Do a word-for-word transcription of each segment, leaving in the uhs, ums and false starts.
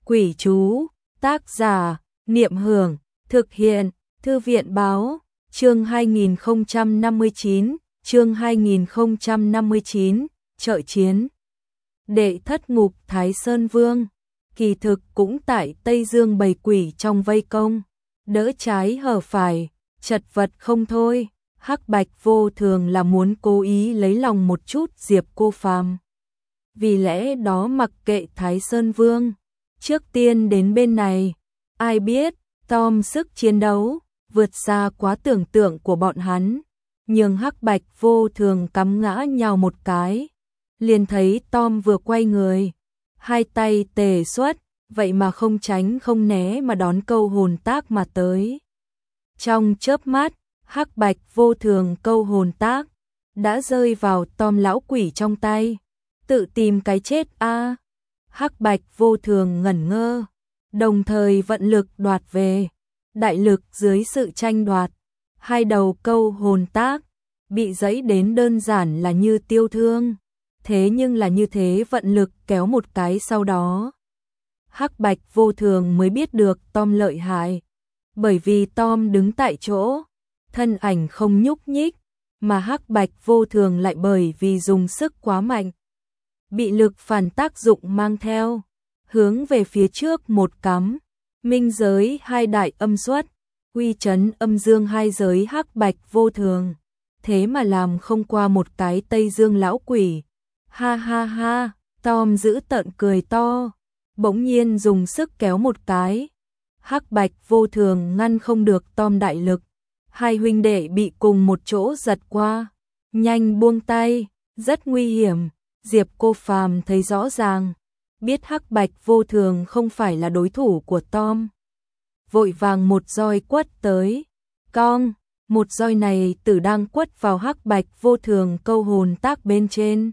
Quỷ chú, tác giả, Niệm Hưởng, thực hiện, Thư viện Báo, chương hai nghìn không trăm năm mươi chín, chương hai nghìn không trăm năm mươi chín, Trợ chiến. Đệ thất ngục Thái Sơn Vương, kỳ thực cũng tại Tây Dương bầy quỷ trong vây công, đỡ trái hở phải, chật vật không thôi. Hắc Bạch Vô Thường là muốn cố ý lấy lòng một chút Diệp Cô Phàm. Vì lẽ đó mặc kệ Thái Sơn Vương, trước tiên đến bên này, ai biết Tom sức chiến đấu vượt xa quá tưởng tượng của bọn hắn, nhưng Hắc Bạch Vô Thường cắm ngã nhào một cái, liền thấy Tom vừa quay người, hai tay tề xuất, vậy mà không tránh không né mà đón câu hồn tác mà tới. Trong chớp mắt, Hắc Bạch Vô Thường câu hồn tác đã rơi vào Tom lão quỷ trong tay. Tự tìm cái chết a. À. Hắc Bạch Vô Thường ngẩn ngơ, đồng thời vận lực đoạt về. Đại lực dưới sự tranh đoạt, hai đầu câu hồn tác bị giẫy đến đơn giản là như tiêu thương, thế nhưng là như thế vận lực kéo một cái sau đó, Hắc Bạch Vô Thường mới biết được Tom lợi hại, bởi vì Tom đứng tại chỗ, thân ảnh không nhúc nhích, mà Hắc Bạch Vô Thường lại bởi vì dùng sức quá mạnh, bị lực phản tác dụng mang theo, hướng về phía trước một cắm, minh giới hai đại âm xuất, uy chấn âm dương hai giới Hắc Bạch Vô Thường, thế mà làm không qua một cái Tây Dương lão quỷ. Ha ha ha, Tom giữ tợn cười to, bỗng nhiên dùng sức kéo một cái, Hắc Bạch Vô Thường ngăn không được Tom đại lực, hai huynh đệ bị cùng một chỗ giật qua, nhanh buông tay, rất nguy hiểm. Diệp Cô Phàm thấy rõ ràng, biết Hắc Bạch Vô Thường không phải là đối thủ của Tom. Vội vàng một roi quất tới, cong, một roi này tử đang quất vào Hắc Bạch Vô Thường câu hồn tác bên trên.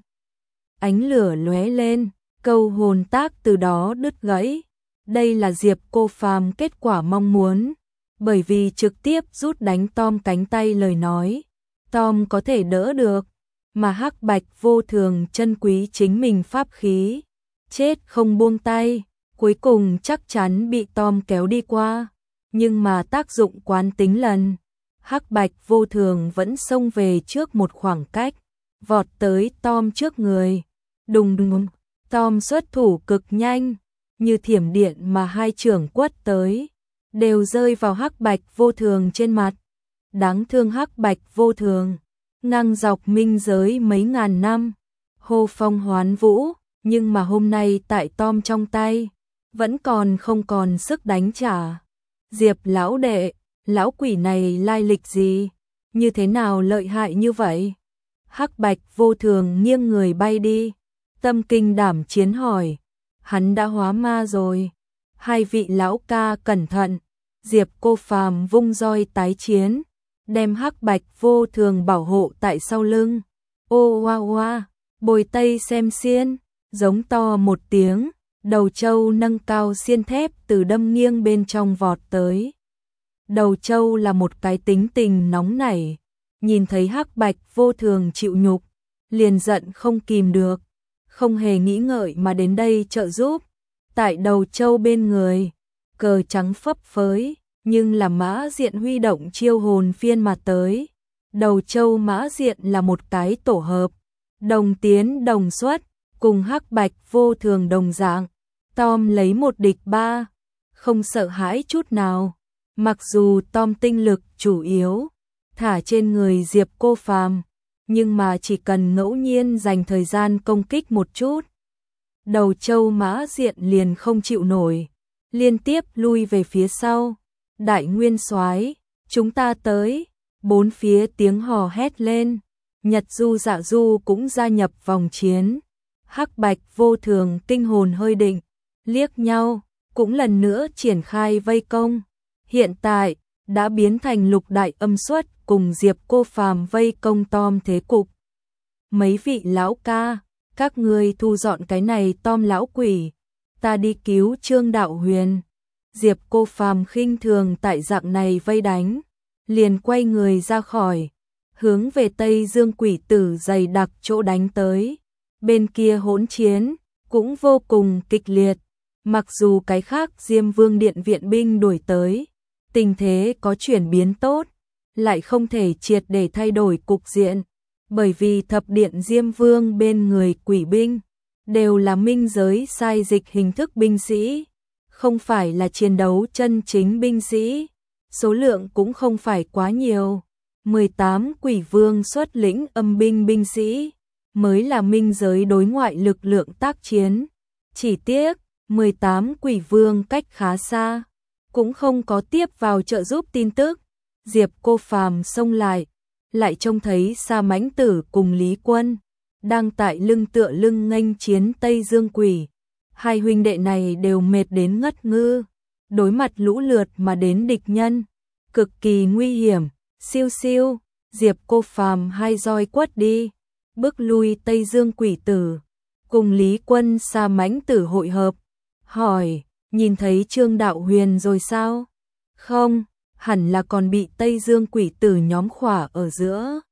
Ánh lửa lóe lên, câu hồn tác từ đó đứt gãy. Đây là Diệp Cô Phàm kết quả mong muốn, bởi vì trực tiếp rút đánh Tom cánh tay lời nói, Tom có thể đỡ được. Mà Hắc Bạch Vô Thường chân quý chính mình pháp khí, chết không buông tay, cuối cùng chắc chắn bị Tom kéo đi qua, nhưng mà tác dụng quán tính lần, Hắc Bạch Vô Thường vẫn xông về trước một khoảng cách, vọt tới Tom trước người, đùng đùng, Tom xuất thủ cực nhanh, như thiểm điện mà hai chưởng quất tới, đều rơi vào Hắc Bạch Vô Thường trên mặt, đáng thương Hắc Bạch Vô Thường. Ngang dọc minh giới mấy ngàn năm, hô phong hoán vũ, nhưng mà hôm nay tại Tom trong tay, vẫn còn không còn sức đánh trả. Diệp lão đệ, lão quỷ này lai lịch gì, như thế nào lợi hại như vậy? Hắc Bạch Vô Thường nghiêng người bay đi, tâm kinh đảm chiến hỏi, hắn đã hóa ma rồi. Hai vị lão ca cẩn thận, Diệp Cô Phàm vung roi tái chiến, đem Hắc Bạch Vô Thường bảo hộ tại sau lưng. Ô oa oa, bồi tây xem xiên, giống to một tiếng, đầu trâu nâng cao xiên thép từ đâm nghiêng bên trong vọt tới. Đầu trâu là một cái tính tình nóng nảy, nhìn thấy Hắc Bạch Vô Thường chịu nhục, liền giận không kìm được, không hề nghĩ ngợi mà đến đây trợ giúp. Tại đầu trâu bên người, cờ trắng phấp phới, nhưng là Mã Diện huy động chiêu hồn phiên mà tới. Đầu trâu Mã Diện là một cái tổ hợp, đồng tiến đồng xuất, cùng Hắc Bạch Vô Thường đồng dạng. Tom lấy một địch ba, không sợ hãi chút nào. Mặc dù Tom tinh lực chủ yếu thả trên người Diệp Cô Phàm, nhưng mà chỉ cần ngẫu nhiên dành thời gian công kích một chút, đầu trâu Mã Diện liền không chịu nổi, liên tiếp lui về phía sau. Đại nguyên soái, chúng ta tới, bốn phía tiếng hò hét lên, Nhật Du Dạ Du cũng gia nhập vòng chiến. Hắc Bạch Vô Thường kinh hồn hơi định, liếc nhau, cũng lần nữa triển khai vây công. Hiện tại, đã biến thành lục đại âm xuất cùng Diệp Cô Phàm vây công Tom thế cục. Mấy vị lão ca, các ngươi thu dọn cái này Tom lão quỷ, ta đi cứu Trương Đạo Huyền. Diệp Cô Phàm khinh thường tại dạng này vây đánh, liền quay người ra khỏi, hướng về Tây Dương quỷ tử dày đặc chỗ đánh tới. Bên kia hỗn chiến cũng vô cùng kịch liệt, Mặc dù cái khác Diêm Vương Điện viện binh đuổi tới, tình thế có chuyển biến tốt, lại không thể triệt để thay đổi cục diện, bởi vì thập điện Diêm Vương bên người quỷ binh đều là minh giới sai dịch hình thức binh sĩ, không phải là chiến đấu chân chính binh sĩ, số lượng cũng không phải quá nhiều. mười tám quỷ vương xuất lĩnh âm binh binh sĩ mới là minh giới đối ngoại lực lượng tác chiến. Chỉ tiếc, mười tám quỷ vương cách khá xa, cũng không có tiếp vào trợ giúp tin tức. Diệp Cô Phàm xông lại, lại trông thấy Sa Mãnh Tử cùng Lý Quân đang tại lưng tựa lưng nghênh chiến Tây Dương Quỷ. Hai huynh đệ này đều mệt đến ngất ngư, đối mặt lũ lượt mà đến địch nhân, cực kỳ nguy hiểm. Siêu siêu, Diệp Cô Phàm hai roi quất đi, bước lui Tây Dương Quỷ tử, cùng Lý Quân Sa Mãnh Tử hội hợp, hỏi, nhìn thấy Trương Đạo Huyền rồi sao? Không, hẳn là còn bị Tây Dương Quỷ tử nhóm khỏa ở giữa.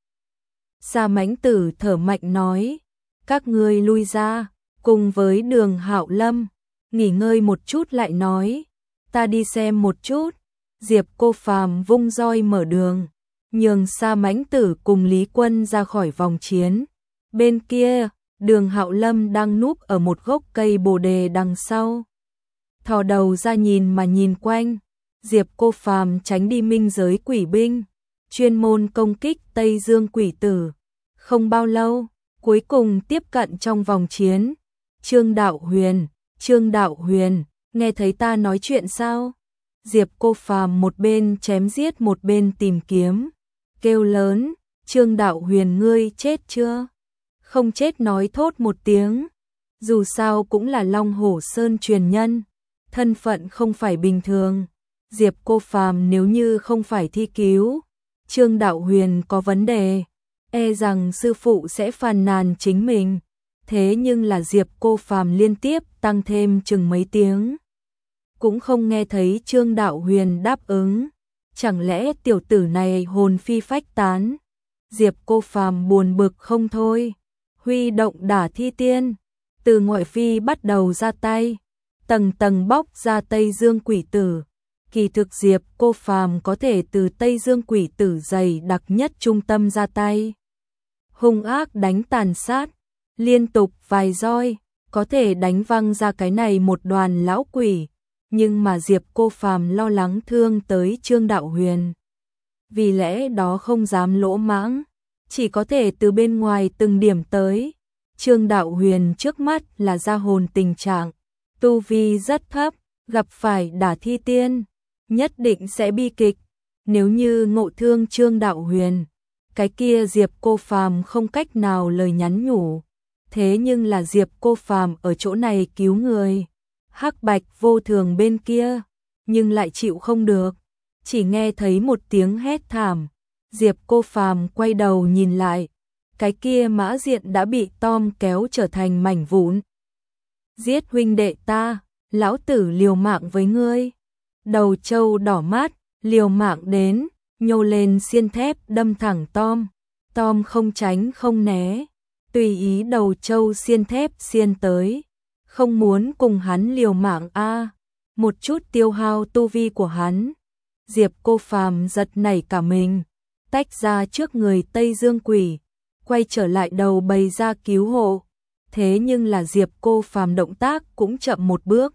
Sa Mãnh Tử thở mạnh nói, các ngươi lui ra, cùng với Đường Hạo Lâm, nghỉ ngơi một chút lại nói, ta đi xem một chút. Diệp Cô Phàm vung roi mở đường, nhường Sa Mãnh Tử cùng Lý Quân ra khỏi vòng chiến. Bên kia, Đường Hạo Lâm đang núp ở một gốc cây bồ đề đằng sau, thò đầu ra nhìn mà nhìn quanh. Diệp Cô Phàm tránh đi minh giới quỷ binh, chuyên môn công kích Tây Dương Quỷ tử. Không bao lâu, cuối cùng tiếp cận trong vòng chiến. Trương Đạo Huyền, Trương Đạo Huyền, nghe thấy ta nói chuyện sao? Diệp Cô Phàm một bên chém giết một bên tìm kiếm, kêu lớn, Trương Đạo Huyền ngươi chết chưa? Không chết nói thốt một tiếng, dù sao cũng là Long Hổ Sơn truyền nhân, thân phận không phải bình thường. Diệp Cô Phàm nếu như không phải thi cứu, Trương Đạo Huyền có vấn đề, e rằng sư phụ sẽ phàn nàn chính mình. Thế nhưng là Diệp Cô Phàm liên tiếp tăng thêm chừng mấy tiếng, cũng không nghe thấy Trương Đạo Huyền đáp ứng. Chẳng lẽ tiểu tử này hồn phi phách tán? Diệp Cô Phàm buồn bực không thôi, huy động Đả Thi Tiên, từ ngoại phi bắt đầu ra tay, tầng tầng bóc ra Tây Dương Quỷ tử. Kỳ thực Diệp Cô Phàm có thể từ Tây Dương Quỷ tử dày đặc nhất trung tâm ra tay, hung ác đánh tàn sát, liên tục vài roi, có thể đánh văng ra cái này một đoàn lão quỷ. Nhưng mà Diệp Cô Phàm lo lắng thương tới Trương Đạo Huyền, vì lẽ đó không dám lỗ mãng, chỉ có thể từ bên ngoài từng điểm tới. Trương Đạo Huyền trước mắt là ra hồn tình trạng, tu vi rất thấp, gặp phải Đả Thi Tiên, nhất định sẽ bi kịch. Nếu như ngộ thương Trương Đạo Huyền, cái kia Diệp Cô Phàm không cách nào lời nhắn nhủ. Thế nhưng là Diệp Cô Phàm ở chỗ này cứu người, Hắc Bạch Vô Thường bên kia, nhưng lại chịu không được. Chỉ nghe thấy một tiếng hét thảm, Diệp Cô Phàm quay đầu nhìn lại, cái kia Mã Diện đã bị Tom kéo trở thành mảnh vụn. Giết huynh đệ ta, lão tử liều mạng với ngươi. Đầu trâu đỏ mát, liều mạng đến, nhô lên xiên thép đâm thẳng Tom. Tom không tránh không né, tùy ý đầu trâu xiên thép xiên tới. Không muốn cùng hắn liều mạng a, à, một chút tiêu hao tu vi của hắn. Diệp Cô Phàm giật nảy cả mình, tách ra trước người Tây Dương Quỷ, quay trở lại đầu bày ra cứu hộ. Thế nhưng là Diệp Cô Phàm động tác cũng chậm một bước.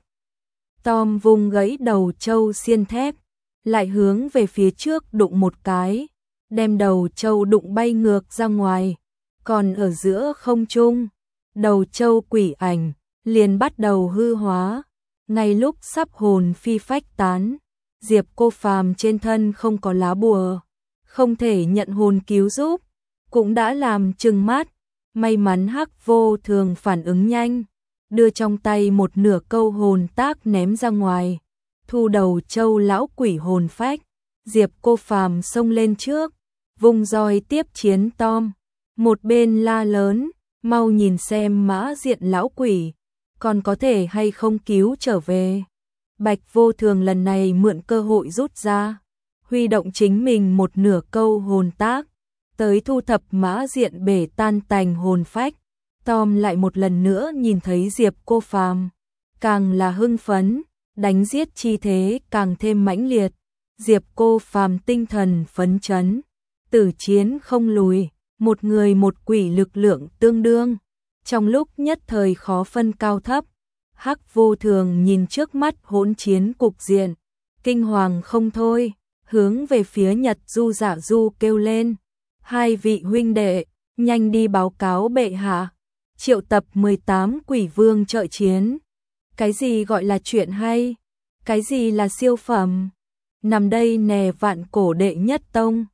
Tom vùng gãy đầu trâu xiên thép, lại hướng về phía trước đụng một cái, đem đầu trâu đụng bay ngược ra ngoài. Còn ở giữa không trung, đầu trâu quỷ ảnh liền bắt đầu hư hóa. Ngay lúc sắp hồn phi phách tán, Diệp Cô Phàm trên thân không có lá bùa, không thể nhận hồn cứu giúp, cũng đã làm trừng mắt. May mắn Hắc Vô Thường phản ứng nhanh, đưa trong tay một nửa câu hồn tác ném ra ngoài, thu đầu trâu lão quỷ hồn phách. Diệp Cô Phàm xông lên trước, vùng roi tiếp chiến Tom, một bên la lớn, mau nhìn xem Mã Diện lão quỷ, còn có thể hay không cứu trở về. Bạch Vô Thường lần này mượn cơ hội rút ra, huy động chính mình một nửa câu hồn tác, tới thu thập Mã Diện bể tan tành hồn phách. Tom lại một lần nữa nhìn thấy Diệp Cô Phàm, càng là hưng phấn, đánh giết chi thế càng thêm mãnh liệt. Diệp Cô Phàm tinh thần phấn chấn, tử chiến không lùi, một người một quỷ lực lượng tương đương, trong lúc nhất thời khó phân cao thấp. Hắc Vô Thường nhìn trước mắt hỗn chiến cục diện, kinh hoàng không thôi, hướng về phía Nhật Du Dạ Du kêu lên: "Hai vị huynh đệ, nhanh đi báo cáo bệ hạ, triệu tập mười tám quỷ vương trợ chiến." Cái gì gọi là chuyện hay? Cái gì là siêu phẩm? Nằm đây nè vạn cổ đệ nhất tông.